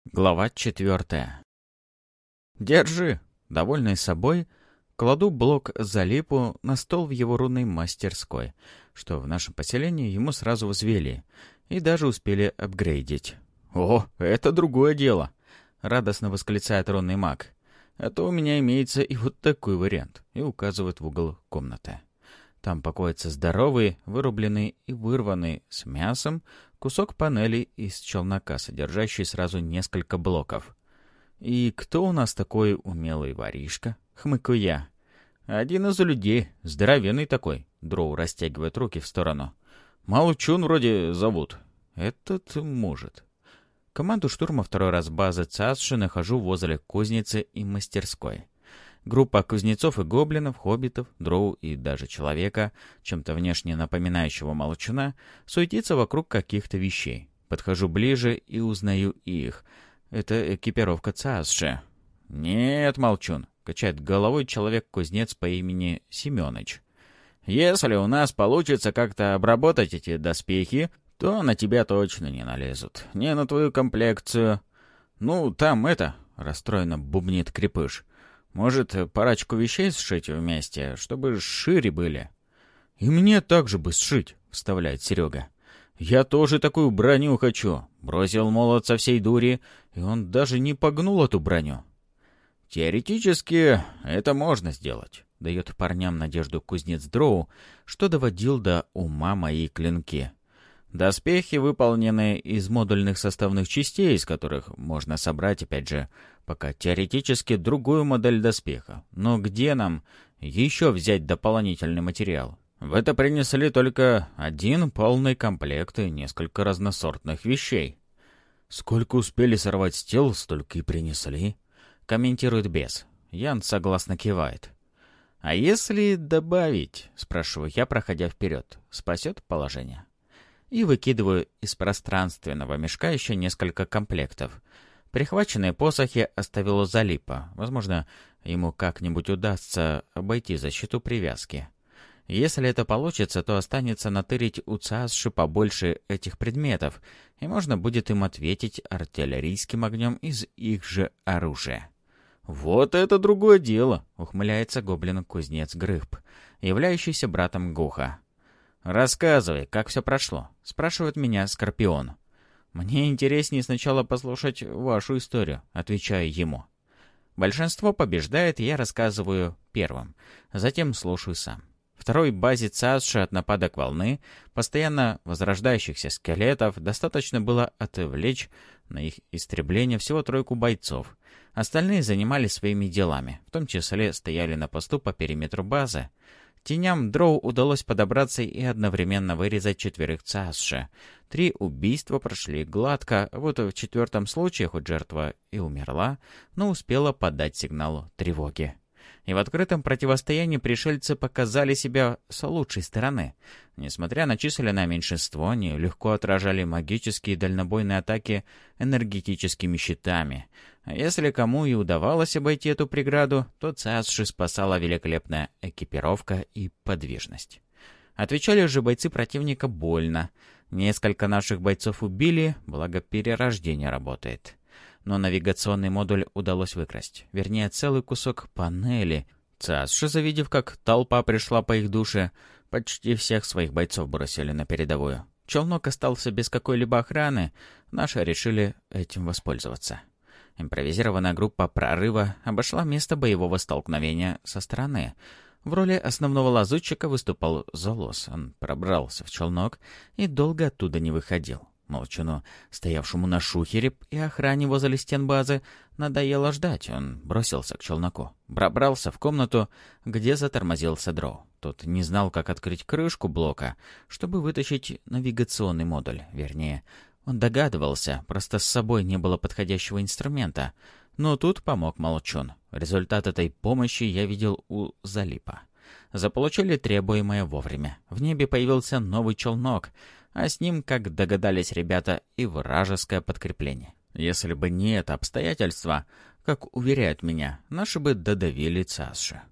Глава 4. «Держи!» Довольный собой, кладу блок Залипу на стол в его рунной мастерской, что в нашем поселении ему сразу возвели и даже успели апгрейдить. «О, это другое дело!» — радостно восклицает рунный маг. «А то у меня имеется и вот такой вариант», и указывает в угол комнаты. Там покоится здоровый, вырубленный и вырванный с мясом кусок панели из челнока, содержащий сразу несколько блоков. «И кто у нас такой умелый воришка?» — хмыкаю я. «Один из людей, здоровенный такой», — Дроу растягивает руки в сторону. «Молчун вроде зовут». «Этот может». Команду штурма второй раз базы Цасши нахожу возле кузницы и мастерской. Группа кузнецов и гоблинов, хоббитов, дроу и даже человека, чем-то внешне напоминающего молчуна, суетится вокруг каких-то вещей. Подхожу ближе и узнаю их. Это экипировка Цасши. «Нет, молчун», — качает головой человек-кузнец по имени Семёныч. «Если у нас получится как-то обработать эти доспехи, то на тебя точно не налезут. Не на твою комплекцию. Ну, там это...» — расстроенно бубнит Крепыш. «Может, парочку вещей сшить вместе, чтобы шире были?» «И мне так же бы сшить», — вставляет Серега. «Я тоже такую броню хочу». Бросил молот со всей дури, и он даже не погнул эту броню. «Теоретически это можно сделать», — дает парням надежду кузнец Дроу, что доводил до ума мои клинки. Доспехи выполнены из модульных составных частей, из которых можно собрать, опять же, пока теоретически другую модель доспеха. Но где нам еще взять дополнительный материал? В это принесли только один полный комплект и несколько разносортных вещей. «Сколько успели сорвать с тел, столько и принесли», — комментирует бес. Ян согласно кивает. «А если добавить?» — спрашиваю я, проходя вперед. «Спасет положение?» И выкидываю из пространственного мешка еще несколько комплектов. Прихваченные посохи оставил у Залипа. Возможно, ему как-нибудь удастся обойти защиту привязки. Если это получится, то останется натырить у Цасши побольше этих предметов, и можно будет им ответить артиллерийским огнем из их же оружия. «Вот это другое дело!» — ухмыляется гоблин-кузнец Грыб, являющийся братом Гуха. «Рассказывай, как все прошло?» — спрашивает меня Скорпион. «Мне интереснее сначала послушать вашу историю», — отвечаю ему. Большинство побеждает, и я рассказываю первым, затем слушаю сам. Второй базе Цасши от нападок волны, постоянно возрождающихся скелетов, достаточно было отвлечь на их истребление всего 3 бойцов. Остальные занимались своими делами, в том числе стояли на посту по периметру базы. Теням Дроу удалось подобраться и одновременно вырезать 4 Цасши. 3 убийства прошли гладко, вот в 4-м случае хоть жертва и умерла, но успела подать сигнал тревоги. И в открытом противостоянии пришельцы показали себя с лучшей стороны. Несмотря на численное меньшинство, они легко отражали магические дальнобойные атаки энергетическими щитами. А если кому и удавалось обойти эту преграду, то Цасши спасала великолепная экипировка и подвижность. Отвечали же бойцы противника больно. Несколько наших бойцов убили, благо перерождение работает. Но навигационный модуль удалось выкрасть. Вернее, целый кусок панели. Цасши, завидев, как толпа пришла по их душе, почти всех своих бойцов бросили на передовую. Челнок остался без какой-либо охраны. Наши решили этим воспользоваться. Импровизированная группа прорыва обошла место боевого столкновения со стороны. В роли основного лазутчика выступал Золос. Он пробрался в челнок и долго оттуда не выходил. Молчуну, стоявшему на шухере и охране возле стен базы, надоело ждать. Он бросился к челноку. Пробрался в комнату, где затормозился Дроу. Тот не знал, как открыть крышку блока, чтобы вытащить навигационный модуль. Вернее, он догадывался, просто с собой не было подходящего инструмента. Но тут помог Молчун. Результат этой помощи я видел у Залипа. Заполучили требуемое вовремя. В небе появился новый челнок, а с ним, как догадались ребята, и вражеское подкрепление. Если бы не это обстоятельство, как уверяют меня, наши бы додавили Цасши.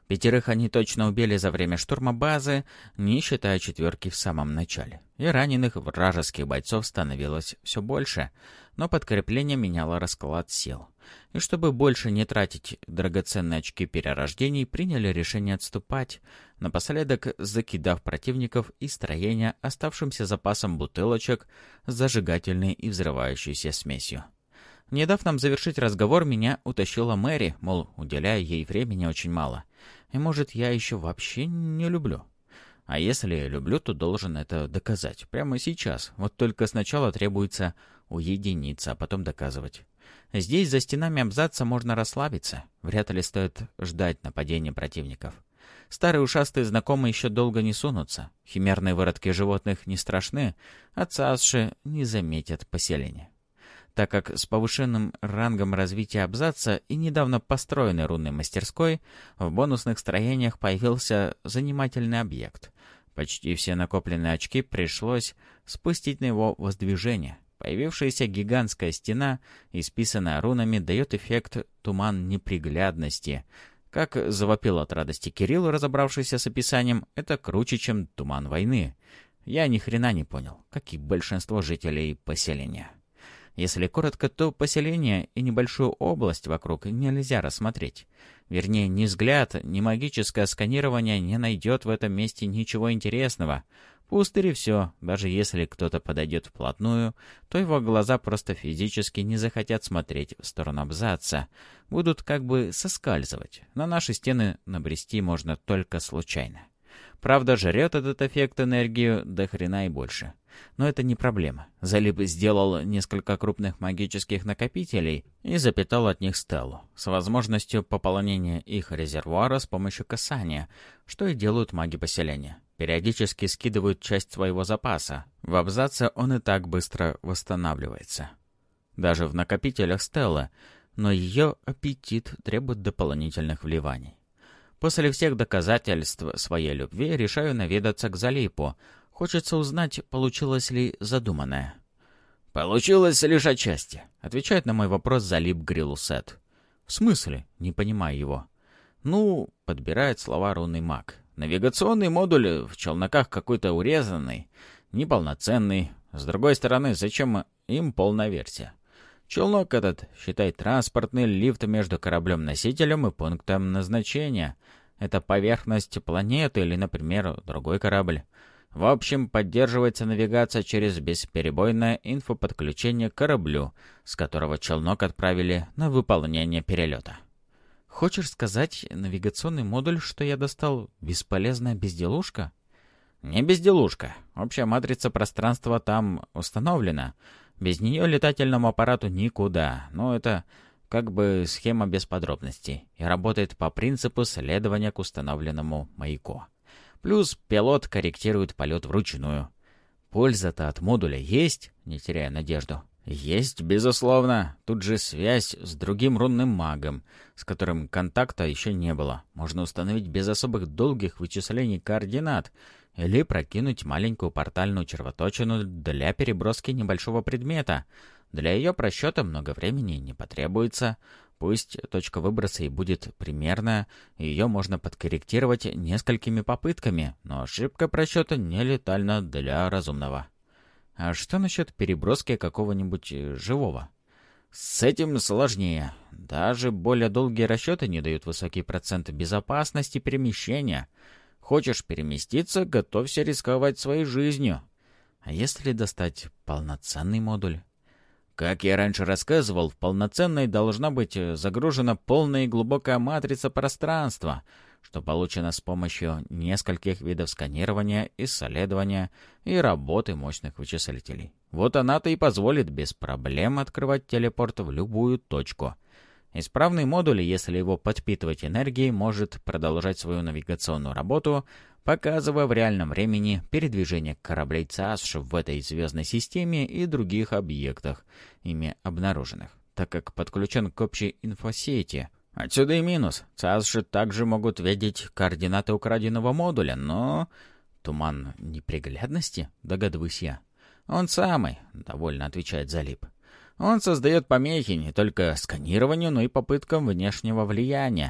5 они точно убили за время штурма базы, не считая 4 в самом начале. И раненых вражеских бойцов становилось все больше, но подкрепление меняло расклад сил. И чтобы больше не тратить драгоценные очки перерождений, приняли решение отступать, напоследок закидав противников и строения оставшимся запасом бутылочек с зажигательной и взрывающейся смесью. Не дав нам завершить разговор, меня утащила Мэри, мол, уделяя ей времени очень мало. И, может, я еще вообще не люблю. А если люблю, то должен это доказать. Прямо сейчас. Вот только сначала требуется уединиться, а потом доказывать. Здесь, за стенами абзаца, можно расслабиться. Вряд ли стоит ждать нападения противников. Старые ушастые знакомые еще долго не сунутся. Химерные выродки животных не страшны, а цасши не заметят поселения. Так как с повышенным рангом развития абзаца и недавно построенной рунной мастерской в бонусных строениях появился занимательный объект. Почти все накопленные очки пришлось спустить на его воздвижение. Появившаяся гигантская стена, исписанная рунами, дает эффект туман неприглядности. Как завопил от радости Кирилл, разобравшийся с описанием, это круче, чем туман войны. Я ни хрена не понял, как и большинство жителей поселения. Если коротко, то поселение и небольшую область вокруг нельзя рассмотреть. Вернее, ни взгляд, ни магическое сканирование не найдет в этом месте ничего интересного. Пустырь и все. Даже если кто-то подойдет вплотную, то его глаза просто физически не захотят смотреть в сторону абзаца. Будут как бы соскальзывать. На наши стены набрести можно только случайно. Правда, жрет этот эффект энергию до хрена и больше. Но это не проблема. Залип сделал несколько крупных магических накопителей и запитал от них стелу, с возможностью пополнения их резервуара с помощью касания, что и делают маги поселения. Периодически скидывают часть своего запаса. В абзаце он и так быстро восстанавливается. Даже в накопителях стелы, но ее аппетит требует дополнительных вливаний. После всех доказательств своей любви решаю наведаться к Залипу. Хочется узнать, получилось ли задуманное. «Получилось лишь отчасти», — отвечает на мой вопрос Залип Грилусет. «В смысле?» — не понимаю его. «Ну», — подбирает слова рунный маг. «Навигационный модуль в челноках какой-то урезанный, неполноценный. С другой стороны, зачем им полная версия? Челнок этот, считай, транспортный лифт между кораблем-носителем и пунктом назначения. Это поверхность планеты или, например, другой корабль. В общем, поддерживается навигация через бесперебойное инфоподключение к кораблю, с которого челнок отправили на выполнение перелета». «Хочешь сказать, навигационный модуль, что я достал, бесполезная безделушка?» «Не безделушка. Общая матрица пространства там установлена. Без нее летательному аппарату никуда. Но это как бы схема без подробностей и работает по принципу следования к установленному маяку. Плюс пилот корректирует полет вручную. Польза-то от модуля есть, не теряя надежду?» «Есть, безусловно. Тут же связь с другим рунным магом, с которым контакта еще не было. Можно установить без особых долгих вычислений координат или прокинуть маленькую портальную червоточину для переброски небольшого предмета. Для ее просчета много времени не потребуется. Пусть точка выброса и будет примерная, ее можно подкорректировать несколькими попытками, но ошибка просчета не летальна для разумного». «А что насчет переброски какого-нибудь живого?» «С этим сложнее. Даже более долгие расчеты не дают высокий процент безопасности перемещения. Хочешь переместиться — готовься рисковать своей жизнью». «А если достать полноценный модуль?» «Как я раньше рассказывал, в полноценной должна быть загружена полная и глубокая матрица пространства, что получено с помощью нескольких видов сканирования, исследования и работы мощных вычислителей. Вот она-то и позволит без проблем открывать телепорт в любую точку. Исправный модуль, если его подпитывать энергией, может продолжать свою навигационную работу, показывая в реальном времени передвижение кораблей ЦАСШ в этой звездной системе и других объектах, ими обнаруженных, так как подключен к общей инфосети. Отсюда и минус. ЦАСШ также могут видеть координаты украденного модуля, но... «Туман неприглядности?» — догадываюсь я. «Он самый», — довольно отвечает Залип. «Он создает помехи не только сканированию, но и попыткам внешнего влияния.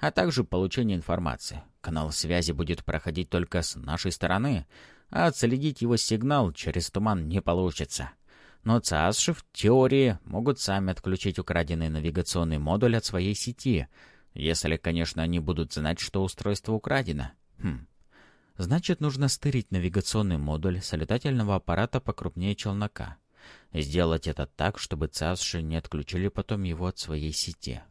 а также получение информации. Канал связи будет проходить только с нашей стороны, а отследить его сигнал через туман не получится. Но ЦАСШи в теории могут сами отключить украденный навигационный модуль от своей сети, если, конечно, они будут знать, что устройство украдено. Значит, нужно стырить навигационный модуль с летательного аппарата покрупнее челнока. Сделать это так, чтобы ЦАСШи не отключили потом его от своей сети.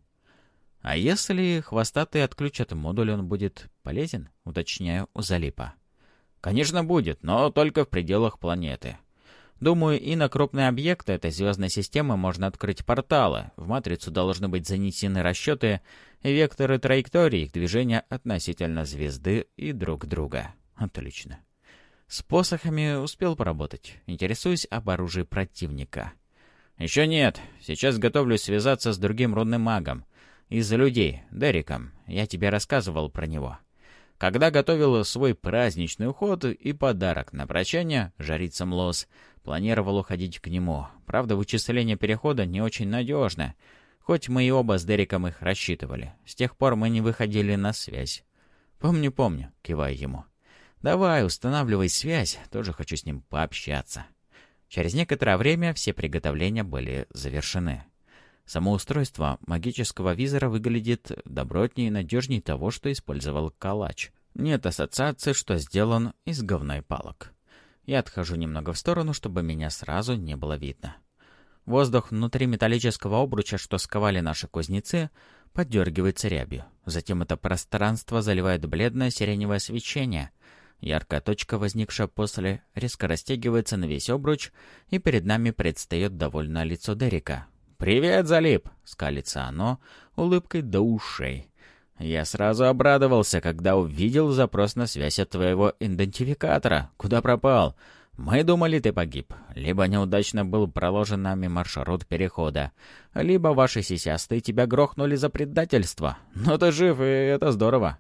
А если хвостатые отключат модуль, он будет полезен, уточняю у Залипа. Конечно, будет, но только в пределах планеты. Думаю, и на крупные объекты этой звездной системы можно открыть порталы. В матрицу должны быть занесены расчеты и векторы траектории их движения относительно звезды и друг друга. Отлично. С посохами успел поработать. Интересуюсь об оружии противника. Еще нет. Сейчас готовлюсь связаться с другим рунным магом. Из людей, Дериком. Я тебе рассказывал про него. Когда готовил свой праздничный уход и подарок на прощание жрицам Лос, планировал уходить к нему. Правда, вычисление перехода не очень надежно. Хоть мы и оба с Дериком их рассчитывали. С тех пор мы не выходили на связь. «Помню», — киваю ему. «Давай, устанавливай связь, тоже хочу с ним пообщаться». Через некоторое время все приготовления были завершены. Само устройство магического визора выглядит добротнее и надежнее того, что использовал Калач. Нет ассоциации, что сделан из говна и палок. Я отхожу немного в сторону, чтобы меня сразу не было видно. Воздух внутри металлического обруча, что сковали наши кузнецы, поддергивается рябью. Затем это пространство заливает бледное сиреневое свечение. Яркая точка, возникшая после, резко растягивается на весь обруч, и перед нами предстает довольное лицо Дерика. «Привет, Залип!» — скалится оно, улыбкой до ушей. «Я сразу обрадовался, когда увидел запрос на связь от твоего идентификатора. Куда пропал? Мы думали, ты погиб. Либо неудачно был проложен нами маршрут перехода, либо ваши сисястые тебя грохнули за предательство. Но ты жив, и это здорово».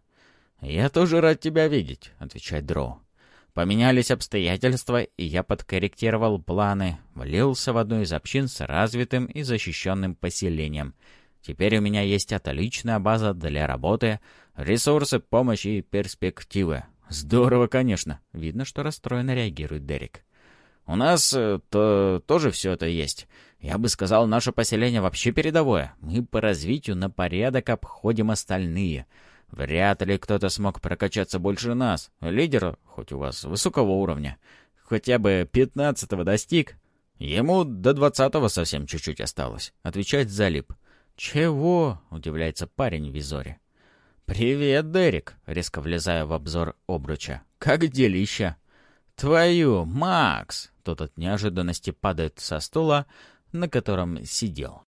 «Я тоже рад тебя видеть», — отвечает Дроу. Поменялись обстоятельства, и я подкорректировал планы, влился в одну из общин с развитым и защищенным поселением. Теперь у меня есть отличная база для работы, ресурсы, помощь и перспективы. Здорово, конечно. Видно, что расстроенно реагирует Дерик. У нас тоже все это есть. Я бы сказал, наше поселение вообще передовое. Мы по развитию на порядок обходим остальные. Вряд ли кто-то смог прокачаться больше нас. Лидер, хоть у вас высокого уровня, хотя бы 15-го достиг. Ему до 20-го совсем чуть-чуть осталось, отвечает Залип. «Чего?» — удивляется парень в визоре. «Привет, Дерик!» — резко влезая в обзор обруча. «Как делища?» «Твою, Макс!» — тот от неожиданности падает со стула, на котором сидел.